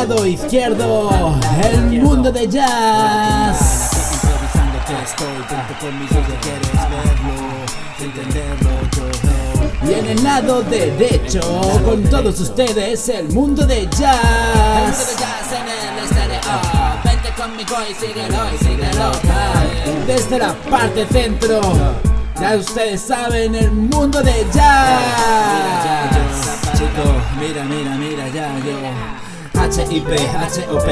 lado izquierdo, el mundo de jazz. Improvisando que estoy, tanto conmigo que quieres verlo, entenderlo yo. Y en el lado derecho, con todos ustedes, el mundo de El mundo de jazz. jazz en el estéreo. Vente conmigo y síguelo. Desde la parte centro, ya ustedes saben, el mundo de jazz. Chico, mira, ya yo. HIP, HOP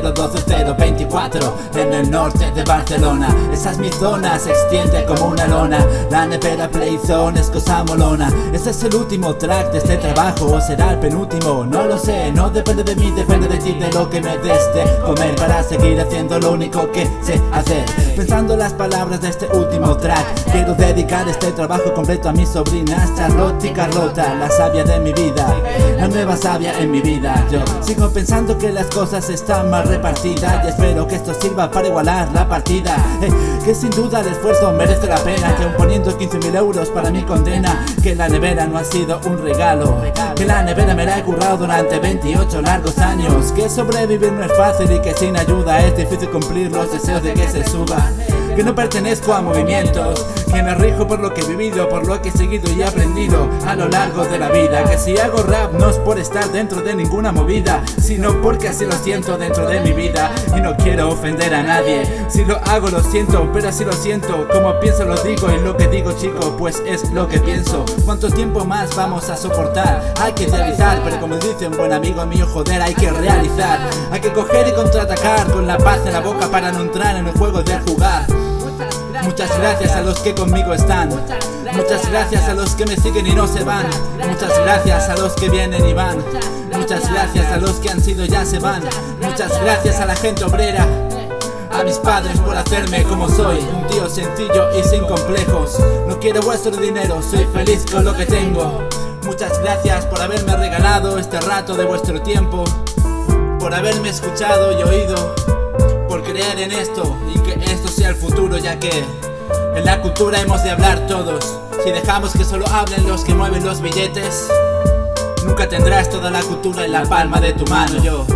012024 en el norte de Barcelona. Esa es mi zona, se extiende como una lona. La nevera Playzone es cosa molona. Este es el último track de este trabajo, o será el penúltimo, no lo sé. No depende de mí, depende de ti, de lo que me des de comer, para seguir haciendo lo único que sé hacer. Pensando las palabras de este último track, quiero dedicar este trabajo completo a mis sobrinas Charlotte y Carlota, la sabia de mi vida, la nueva sabia en mi vida. Yo sigo pensando que las cosas están mal repartidas y espero que esto sirva para igualar la partida. Que sin duda el esfuerzo merece la pena, que aun poniendo 15.000 euros para mi condena, que la nevera no ha sido un regalo, que la nevera me la he currado durante 28 largos años, que sobrevivir no es fácil y que sin ayuda es difícil cumplir los deseos de que se suba, que no pertenezco a movimientos, que me rijo por lo que he vivido, por lo que he seguido y aprendido a lo largo de la vida, que si hago rap no es por estar dentro de ninguna movida, sino porque así lo siento dentro de mi vida y no quiero ofender a nadie. Si lo hago lo siento, pero así lo siento, como pienso lo digo y lo que digo, chico, pues es lo que pienso. ¿Cuánto tiempo más vamos a soportar? Hay que realizar, pero como dice un buen amigo mío, joder, hay que realizar. Hay que coger y contraatacar con la paz en la boca para no entrar en el juego de jugar. Muchas gracias a los que conmigo están, muchas gracias a los que me siguen y no se van, muchas gracias a los que vienen y van, muchas gracias a los que han sido y ya se van, muchas gracias a la gente obrera, a mis padres por hacerme como soy, un tío sencillo y sin complejos. No quiero vuestro dinero, soy feliz con lo que tengo. Muchas gracias por haberme regalado este rato de vuestro tiempo, por haberme escuchado y oído, por creer en esto y que esto sea el futuro, ya que en la cultura hemos de hablar todos. Si dejamos que solo hablen los que mueven los billetes, nunca tendrás toda la cultura en la palma de tu mano. Yo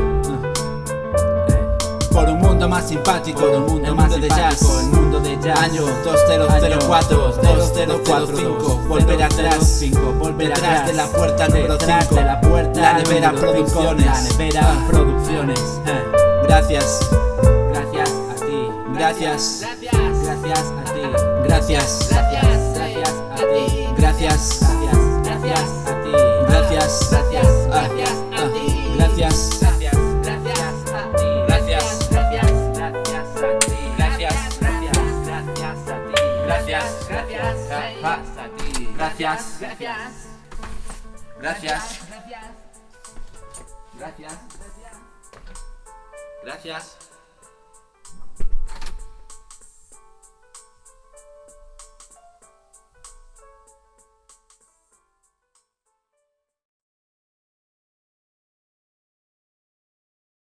por un mundo más simpático, por un mundo más de jazz, el mundo de jazz. Año 2004, 2045, volver atrás, detrás de la puerta número 5, la nevera Producciones. Gracias. Gracias a ti. Gracias a ti. Gracias a ti. Gracias a ti. Gracias. Gracias.